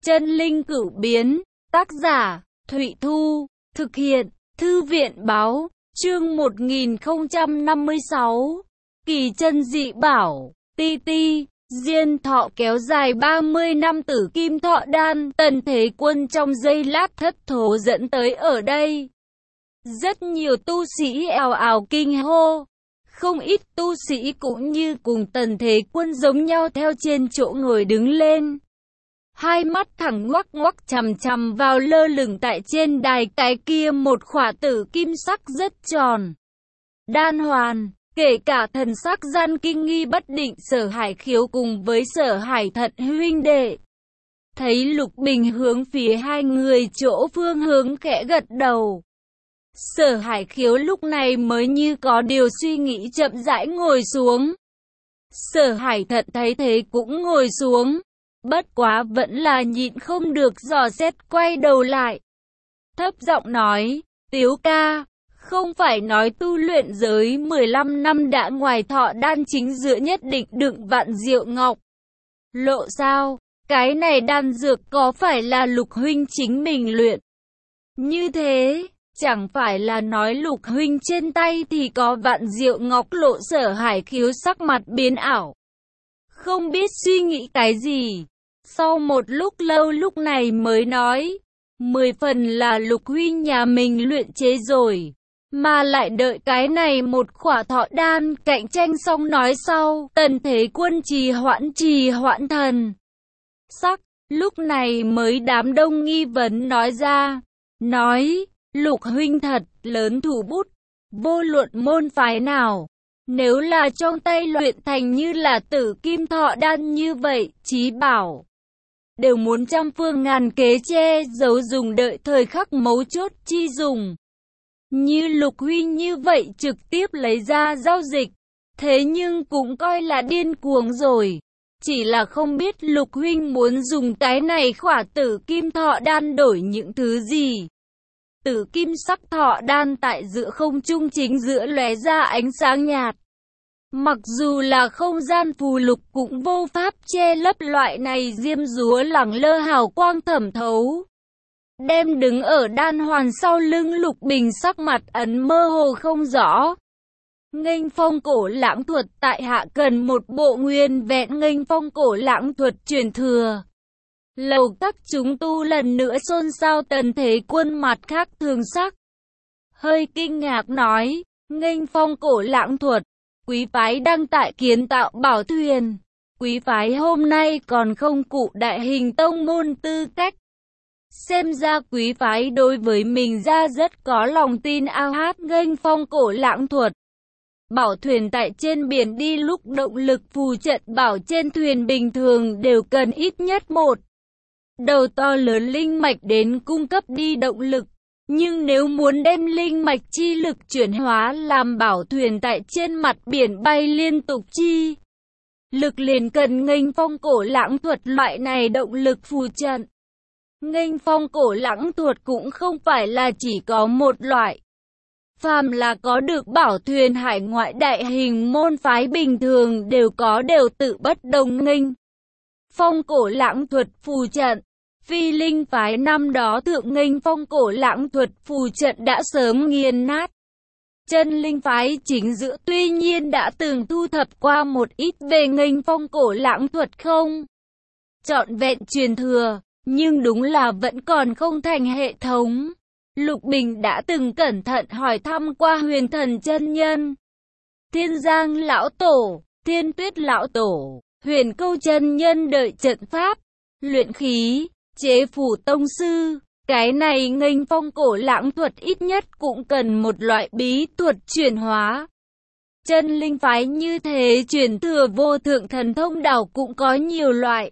Chân linh cửu biến, tác giả, Thụy Thu, thực hiện, Thư viện báo, chương 1056, kỳ chân dị bảo, ti ti, diên thọ kéo dài 30 năm tử kim thọ đan, Tần Thế Quân trong giây lát thất thố dẫn tới ở đây. Rất nhiều tu sĩ ào ào kinh hô, không ít tu sĩ cũng như cùng Tần Thế Quân giống nhau theo trên chỗ ngồi đứng lên. Hai mắt thẳng ngoắc ngoắc chằm chằm vào lơ lửng tại trên đài cái kia một khỏa tử kim sắc rất tròn. Đan hoàn, kể cả thần sắc gian kinh nghi bất định Sở Hải Khiếu cùng với Sở Hải Thận huynh đệ. Thấy Lục Bình hướng phía hai người chỗ phương hướng khẽ gật đầu. Sở Hải Khiếu lúc này mới như có điều suy nghĩ chậm rãi ngồi xuống. Sở Hải Thận thấy thế cũng ngồi xuống. Bất quá vẫn là nhịn không được dò xét quay đầu lại. Thấp giọng nói, Tiếu ca, không phải nói tu luyện giới 15 năm đã ngoài thọ đan chính giữa nhất định đựng vạn diệu ngọc. Lộ sao, cái này đan dược có phải là Lục huynh chính mình luyện? Như thế, chẳng phải là nói Lục huynh trên tay thì có vạn diệu ngọc. Lộ Sở Hải Khiếu sắc mặt biến ảo. Không biết suy nghĩ cái gì. Sau một lúc lâu lúc này mới nói, 10 phần là Lục huynh nhà mình luyện chế rồi, mà lại đợi cái này một khỏa thọ đan cạnh tranh xong nói sau. Tần Thế Quân trì hoãn thần sắc, lúc này mới đám đông nghi vấn nói ra, nói, Lục huynh thật lớn thủ bút, vô luận môn phái nào. Nếu là trong tay luyện thành như là tử kim thọ đan như vậy, chí bảo đều muốn trăm phương ngàn kế che giấu dùng đợi thời khắc mấu chốt chi dùng. Như Lục huynh như vậy trực tiếp lấy ra giao dịch, thế nhưng cũng coi là điên cuồng rồi. Chỉ là không biết Lục huynh muốn dùng cái này khỏa tử kim thọ đan đổi những thứ gì. Tử kim sắc thọ đan tại giữa không trung chính giữa lóe ra ánh sáng nhạt. Mặc dù là không gian phù lục cũng vô pháp che lấp loại này diêm dúa lẳng lơ hào quang thẩm thấu. Đem đứng ở đan hoàn sau lưng Lục Bình sắc mặt ấn mơ hồ không rõ. Nghênh phong cổ lãng thuật tại hạ cần một bộ nguyên vẹn nghênh phong cổ lãng thuật truyền thừa. Lầu các chúng tu lần nữa xôn xao. Tần Thế Quân mặt khác thường sắc, hơi kinh ngạc nói, nghênh phong cổ lãng thuật. Quý phái đang tại kiến tạo bảo thuyền. Quý phái hôm nay còn không cụ đại hình tông môn tư cách. Xem ra quý phái đối với mình ra rất có lòng tin. Ao hát nghênh phong cổ lãng thuật. Bảo thuyền tại trên biển đi lúc động lực phù trận bảo trên thuyền bình thường đều cần ít nhất một đầu to lớn linh mạch đến cung cấp đi động lực. Nhưng nếu muốn đem linh mạch chi lực chuyển hóa làm bảo thuyền tại trên mặt biển bay liên tục chi lực liền cần nghênh phong cổ lãng thuật loại này động lực phù trận. Nghênh phong cổ lãng thuật cũng không phải là chỉ có một loại. Phàm là có được bảo thuyền hải ngoại đại hình môn phái bình thường đều tự bất đồng nghênh phong cổ lãng thuật phù trận. Phi linh phái năm đó thượng nghênh phong cổ lãng thuật phù trận đã sớm nghiền nát. Chân linh phái chính giữa tuy nhiên đã từng thu thập qua một ít về nghênh phong cổ lãng thuật không trọn vẹn truyền thừa, nhưng đúng là vẫn còn không thành hệ thống. Lục Bình đã từng cẩn thận hỏi thăm qua Huyền Thần chân nhân, Thiên Giang lão tổ, Thiên Tuyết lão tổ, Huyền Câu chân nhân đợi trận pháp, luyện khí, chế phủ tông sư. Cái này nghênh phong cổ lãng thuật ít nhất cũng cần một loại bí thuật chuyển hóa. Chân linh phái như thế truyền thừa vô thượng thần thông đảo cũng có nhiều loại.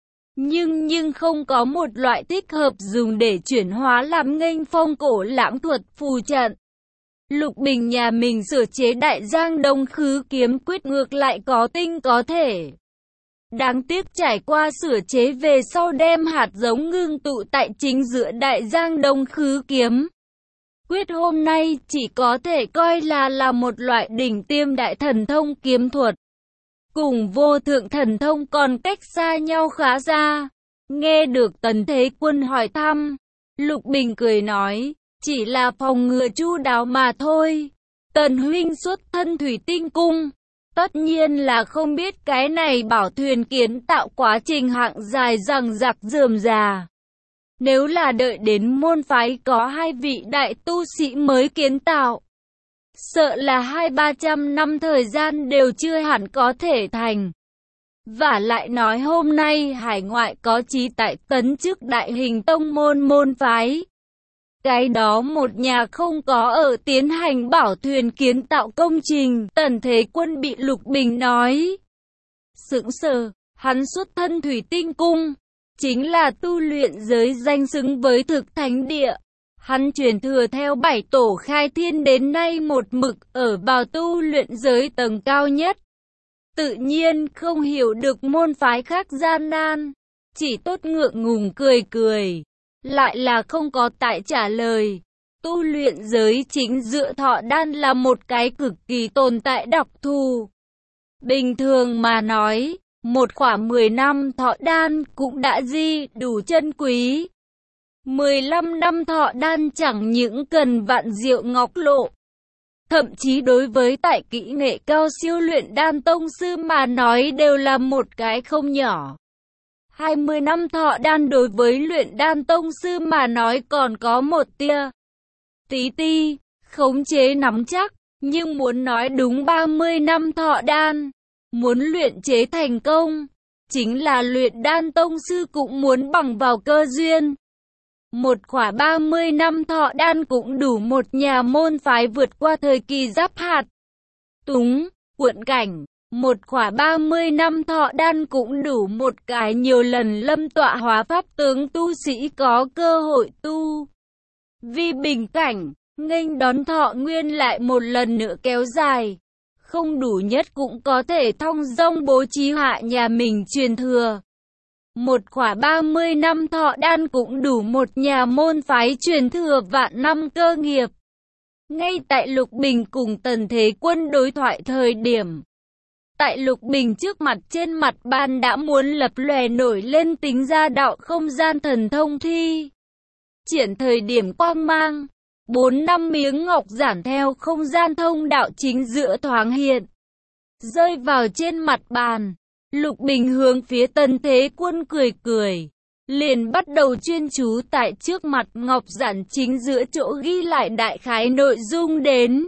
Nhưng không có một loại thích hợp dùng để chuyển hóa làm nghênh phong cổ lãng thuật phù trận. Lục Bình nhà mình sửa chế Đại Giang Đông Khứ kiếm quyết ngược lại có tinh có thể. Đáng tiếc trải qua sửa chế về sau đem hạt giống ngưng tụ tại chính giữa Đại Giang Đông Khứ kiếm quyết hôm nay chỉ có thể coi là một loại đỉnh tiêm đại thần thông kiếm thuật. Cùng vô thượng thần thông còn cách xa nhau khá xa. Nghe được Tần Thế Quân hỏi thăm, Lục Bình cười nói, chỉ là phòng ngừa chu đáo mà thôi. Tần huynh xuất thân thủy tinh cung, tất nhiên là không biết cái này bảo thuyền kiến tạo quá trình hạng dài dằng dặc rườm rà. Nếu là đợi đến môn phái có 2 vị đại tu sĩ mới kiến tạo, sợ là 200-300 năm thời gian đều chưa hẳn có thể thành. Vả lại nói hôm nay hải ngoại có chí tại tấn chức đại hình tông môn phái. Cái đó một nhà không có ở tiến hành bảo thuyền kiến tạo công trình. Tần Thế Quân bị Lục Bình nói sững sờ, hắn xuất thân thủy tinh cung, chính là tu luyện giới danh xứng với thực thánh địa. Hắn truyền thừa theo 7 tổ khai thiên đến nay một mực ở vào tu luyện giới tầng cao nhất. Tự nhiên không hiểu được môn phái khác gian nan, chỉ tốt ngượng ngùng cười cười, lại là không có tại trả lời. Tu luyện giới chính dựa thọ đan là một cái cực kỳ tồn tại đặc thù. Bình thường mà nói, một khỏa 10 năm thọ đan cũng đã đủ chân quý. 15 năm thọ đan chẳng những cần vạn diệu ngọc lộ. Thậm chí đối với tại kỹ nghệ cao siêu luyện đan tông sư mà nói đều là một cái không nhỏ. 20 năm thọ đan đối với luyện đan tông sư mà nói còn có một tia tí ti, khống chế nắm chắc, nhưng muốn nói đúng 30 năm thọ đan, muốn luyện chế thành công, chính là luyện đan tông sư cũng muốn bằng vào cơ duyên. Một khỏa 30 năm thọ đan cũng đủ một nhà môn phái vượt qua thời kỳ giáp hạt túng, cuộn cảnh. Một khỏa 30 năm thọ đan cũng đủ một cái nhiều lần lâm tọa hóa pháp tướng tu sĩ có cơ hội tu vì bình cảnh, nghênh đón thọ nguyên lại một lần nữa kéo dài. Không đủ nhất cũng có thể thong dong bố trí hạ nhà mình truyền thừa. Một khỏa 30 năm thọ đan cũng đủ một nhà môn phái truyền thừa vạn năm cơ nghiệp. Ngay tại Lục Bình cùng Tần Thế Quân đối thoại thời điểm, tại Lục Bình trước mặt trên mặt bàn đã muốn lập lòe nổi lên tính ra đạo không gian thần thông thi triển thời điểm quang mang. 4-5 miếng ngọc giản theo không gian thông đạo chính giữa thoáng hiện, rơi vào trên mặt bàn. Lục Bình hướng phía Tần Thế Quân cười cười, liền bắt đầu chuyên chú tại trước mặt ngọc giản chính giữa chỗ ghi lại đại khái nội dung đến.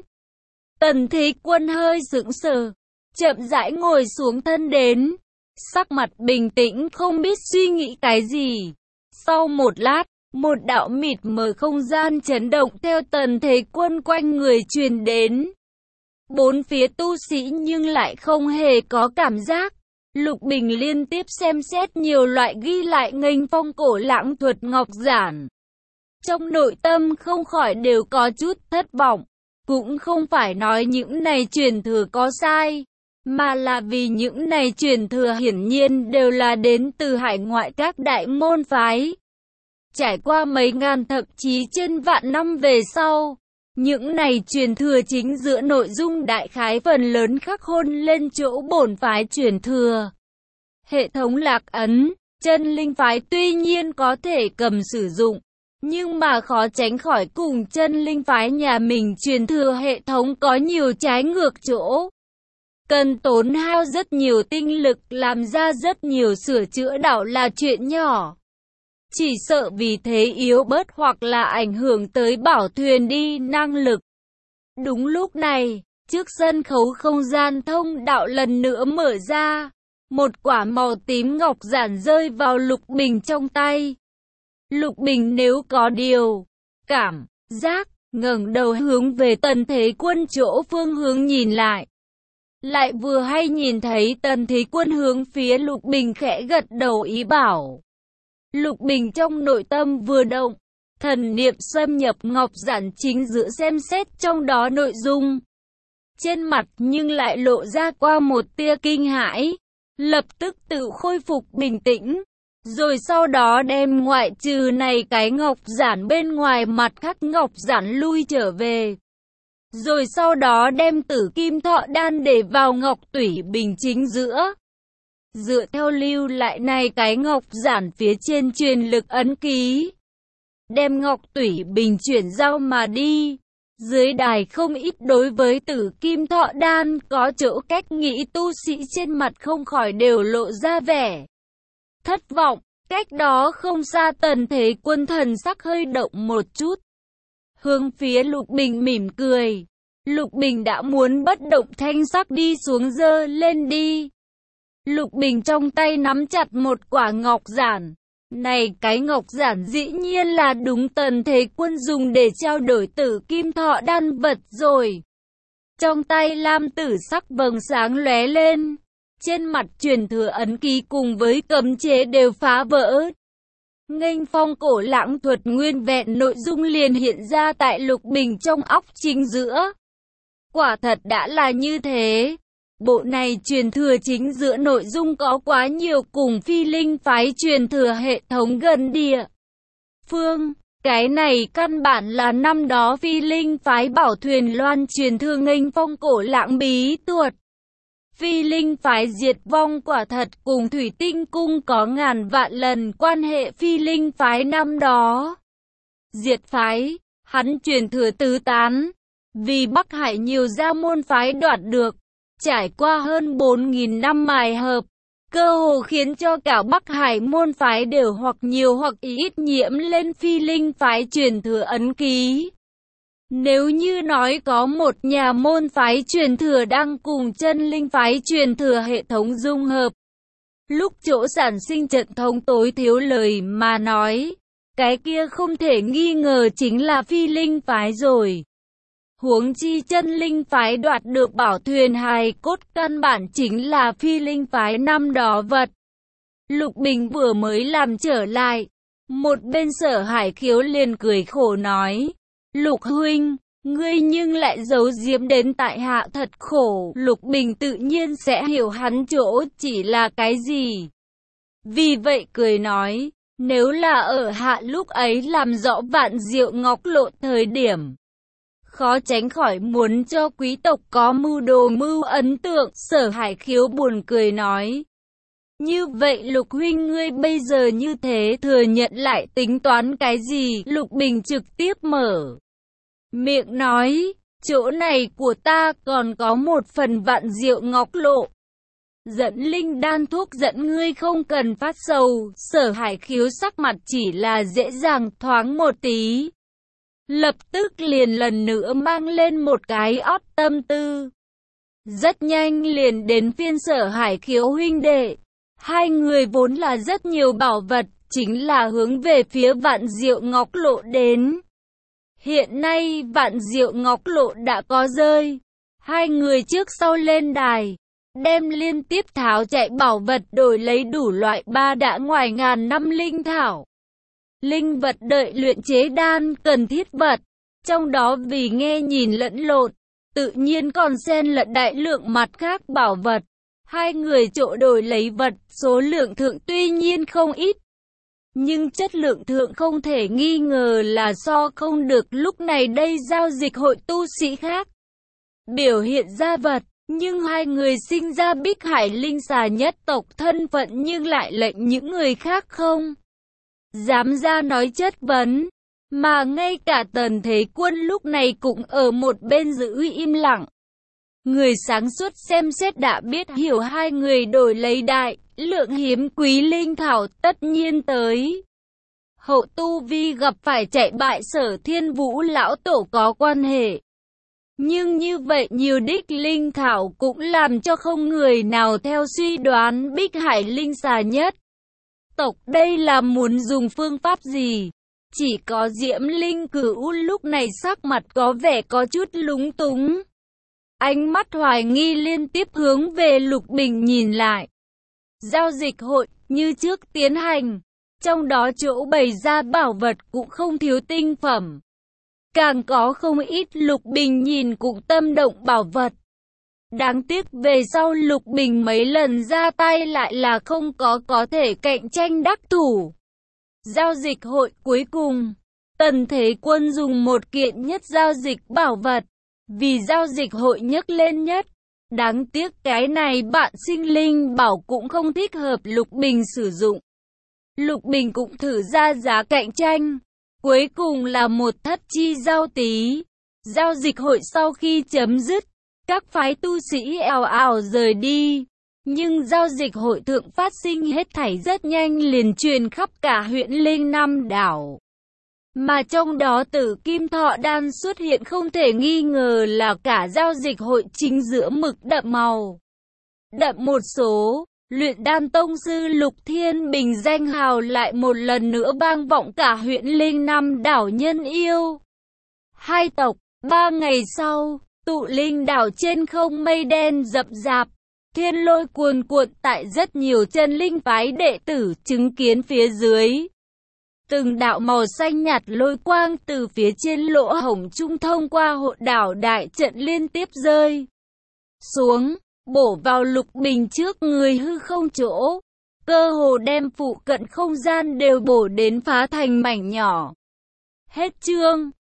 Tần Thế Quân hơi sững sờ, chậm rãi ngồi xuống thân đến, sắc mặt bình tĩnh không biết suy nghĩ cái gì. Sau một lát, một đạo mịt mờ không gian chấn động theo Tần Thế Quân quanh người truyền đến. Bốn phía tu sĩ nhưng lại không hề có cảm giác. Lục Bình liên tiếp xem xét nhiều loại ghi lại nghênh phong cổ lãng thuật ngọc giản. Trong nội tâm không khỏi đều có chút thất vọng. Cũng không phải nói những này truyền thừa có sai, mà là vì những này truyền thừa hiển nhiên đều là đến từ hải ngoại các đại môn phái. Trải qua mấy ngàn thậm chí trên vạn năm về sau, những này truyền thừa chính giữa nội dung đại khái phần lớn khắc hôn lên chỗ bổn phái truyền thừa. Hệ thống lạc ấn, chân linh phái tuy nhiên có thể cầm sử dụng, nhưng mà khó tránh khỏi cùng chân linh phái nhà mình truyền thừa hệ thống có nhiều trái ngược chỗ. Cần tốn hao rất nhiều tinh lực làm ra rất nhiều sửa chữa đạo là chuyện nhỏ. Chỉ sợ vì thế yếu bớt hoặc là ảnh hưởng tới bảo thuyền đi năng lực. Đúng lúc này, trước sân khấu không gian thông đạo lần nữa mở ra. Một quả màu tím ngọc giản rơi vào Lục Bình trong tay. Lục Bình nếu có điều cảm giác, ngẩng đầu hướng về Tần Thế Quân chỗ phương hướng nhìn lại. Lại vừa hay nhìn thấy Tần Thế Quân hướng phía Lục Bình khẽ gật đầu ý bảo. Lục Bình trong nội tâm vừa động, thần niệm xâm nhập ngọc giản chính giữa xem xét trong đó nội dung. Trên mặt nhưng lại lộ ra qua một tia kinh hãi, lập tức tự khôi phục bình tĩnh. Rồi sau đó đem ngoại trừ này cái ngọc giản bên ngoài mặt khác ngọc giản lui trở về. Rồi sau đó đem tử kim thọ đan để vào ngọc tủy bình chính giữa. Dựa theo lưu lại này cái ngọc giản phía trên truyền lực ấn ký. Đem ngọc tủy bình chuyển giao mà đi. Dưới đài không ít đối với tử kim thọ đan có chỗ cách nghĩ tu sĩ trên mặt không khỏi đều lộ ra vẻ thất vọng. Cách đó không xa Tần Thế Quân thần sắc hơi động một chút. Hướng phía Lục Bình mỉm cười. Lục Bình đã muốn bất động thanh sắc đi xuống giơ lên đi. Lục Bình trong tay nắm chặt một quả ngọc giản. Này cái ngọc giản dĩ nhiên là đúng Tần Thế Quân dùng để trao đổi tử kim thọ đan vật rồi. Trong tay lam tử sắc vầng sáng lóe lên. Trên mặt truyền thừa ấn ký cùng với cấm chế đều phá vỡ. Nghênh phong cổ lãng thuật nguyên vẹn nội dung liền hiện ra tại Lục Bình trong óc chính giữa. Quả thật đã là như thế. Bộ này truyền thừa chính giữa nội dung có quá nhiều cùng phi linh phái truyền thừa hệ thống gần địa phương. Cái này căn bản là năm đó phi linh phái bảo thuyền loan truyền thừa nghênh phong cổ lãng bí thuật. Phi linh phái diệt vong quả thật cùng Thủy Tinh Cung có ngàn vạn lần quan hệ. Phi linh phái năm đó diệt phái, hắn truyền thừa tứ tán, vì Bắc Hải nhiều gia môn phái đoạt được, trải qua hơn 4.000 năm mài hợp, cơ hồ khiến cho cả Bắc Hải môn phái đều hoặc nhiều hoặc ít nhiễm lên phi linh phái truyền thừa ấn ký. Nếu như nói có một nhà môn phái truyền thừa đang cùng chân linh phái truyền thừa hệ thống dung hợp, lúc chỗ sản sinh trận thống tối thiếu lời mà nói, cái kia không thể nghi ngờ chính là phi linh phái rồi. Huống chi chân linh phái đoạt được bảo thuyền hài cốt căn bản chính là phi linh phái năm đó vật. Lục Bình vừa mới làm trở lại, một bên Sở Hải Khiếu liền cười khổ nói, Lục huynh, ngươi nhưng lại giấu giếm đến tại hạ thật khổ. Lục Bình tự nhiên sẽ hiểu hắn chỗ chỉ là cái gì. Vì vậy cười nói, nếu là ở hạ lúc ấy làm rõ Vạn Diệu Ngọc Lộ thời điểm, khó tránh khỏi muốn cho quý tộc có mưu đồ mưu ấn tượng. Sở Hải Khiếu buồn cười nói, như vậy Lục huynh ngươi bây giờ như thế thừa nhận lại tính toán cái gì? Lục Bình trực tiếp mở miệng nói, chỗ này của ta còn có một phần Vạn Diệu Ngọc Lộ. Dẫn linh đan thuốc dẫn ngươi không cần phát sầu. Sở Hải Khiếu sắc mặt chỉ là dễ dàng thoáng một tí, lập tức liền lần nữa mang lên một cái ót tâm tư. Rất nhanh liền đến phiên Sở Hải Khiếu huynh đệ. Hai người vốn là rất nhiều bảo vật, chính là hướng về phía Vạn Diệu Ngọc Lộ đến. Hiện nay Vạn Diệu Ngọc Lộ đã có rơi. Hai người trước sau lên đài, đem liên tiếp tháo chạy bảo vật đổi lấy đủ loại ba đã ngoài ngàn năm linh thảo, linh vật đợi luyện chế đan cần thiết vật. Trong đó vì nghe nhìn lẫn lộn, tự nhiên còn xen lẫn đại lượng mặt khác bảo vật. Hai người chỗ đổi lấy vật, số lượng thượng tuy nhiên không ít, nhưng chất lượng thượng không thể nghi ngờ là so không được lúc này đây giao dịch hội tu sĩ khác biểu hiện ra vật. Nhưng hai người sinh ra Bích Hải linh xà nhất tộc thân phận nhưng lại lệnh những người khác không dám ra nói chất vấn. Mà ngay cả Tần Thế Quân lúc này cũng ở một bên giữ im lặng. Người sáng suốt xem xét đã biết hiểu hai người đổi lấy đại lượng hiếm quý linh thảo tất nhiên tới hậu tu vi gặp phải chạy bại Sở Thiên Vũ lão tổ có quan hệ. Nhưng như vậy nhiều đích linh thảo cũng làm cho không người nào theo suy đoán Bích Hải linh xà nhất tộc đây là muốn dùng phương pháp gì. Chỉ có Diễm Linh Cửu lúc này sắc mặt có vẻ có chút lúng túng, ánh mắt hoài nghi liên tiếp hướng về Lục Bình nhìn lại. Giao dịch hội như trước tiến hành, trong đó chỗ bày ra bảo vật cũng không thiếu tinh phẩm, càng có không ít Lục Bình nhìn cũng tâm động bảo vật. Đáng tiếc về sau Lục Bình mấy lần ra tay lại là không có thể cạnh tranh đắc thủ. Giao dịch hội cuối cùng, Tần Thế Quân dùng một kiện nhất giao dịch bảo vật, vì giao dịch hội nhấc lên nhất Đáng tiếc cái này bạn sinh linh bảo cũng không thích hợp Lục Bình sử dụng. Lục Bình cũng thử ra giá cạnh tranh. Cuối cùng là một thất chi giao tí. Giao dịch hội sau khi chấm dứt, các phái tu sĩ ào ào rời đi. Nhưng giao dịch hội thượng phát sinh hết thảy rất nhanh liền truyền khắp cả huyện Linh Nam đảo. Mà trong đó Tử Kim Thọ Đan xuất hiện không thể nghi ngờ là cả giao dịch hội chính giữa mực đậm màu. Đậm một số, luyện đan tông sư Lục Thiên Bình danh hào lại một lần nữa vang vọng cả huyện Linh Nam đảo nhân yêu. Hai tộc, 3 ngày sau, tụ linh đảo trên không mây đen rậm rạp. Thiên lôi cuồn cuộn tại rất nhiều chân linh phái đệ tử chứng kiến phía dưới. Từng đạo màu xanh nhạt lôi quang từ phía trên lỗ hổng trung thông qua hộ đảo đại trận liên tiếp rơi xuống, bổ vào Lục Bình trước người hư không chỗ. Cơ hồ đem phụ cận không gian đều bổ đến phá thành mảnh nhỏ. Hết chương.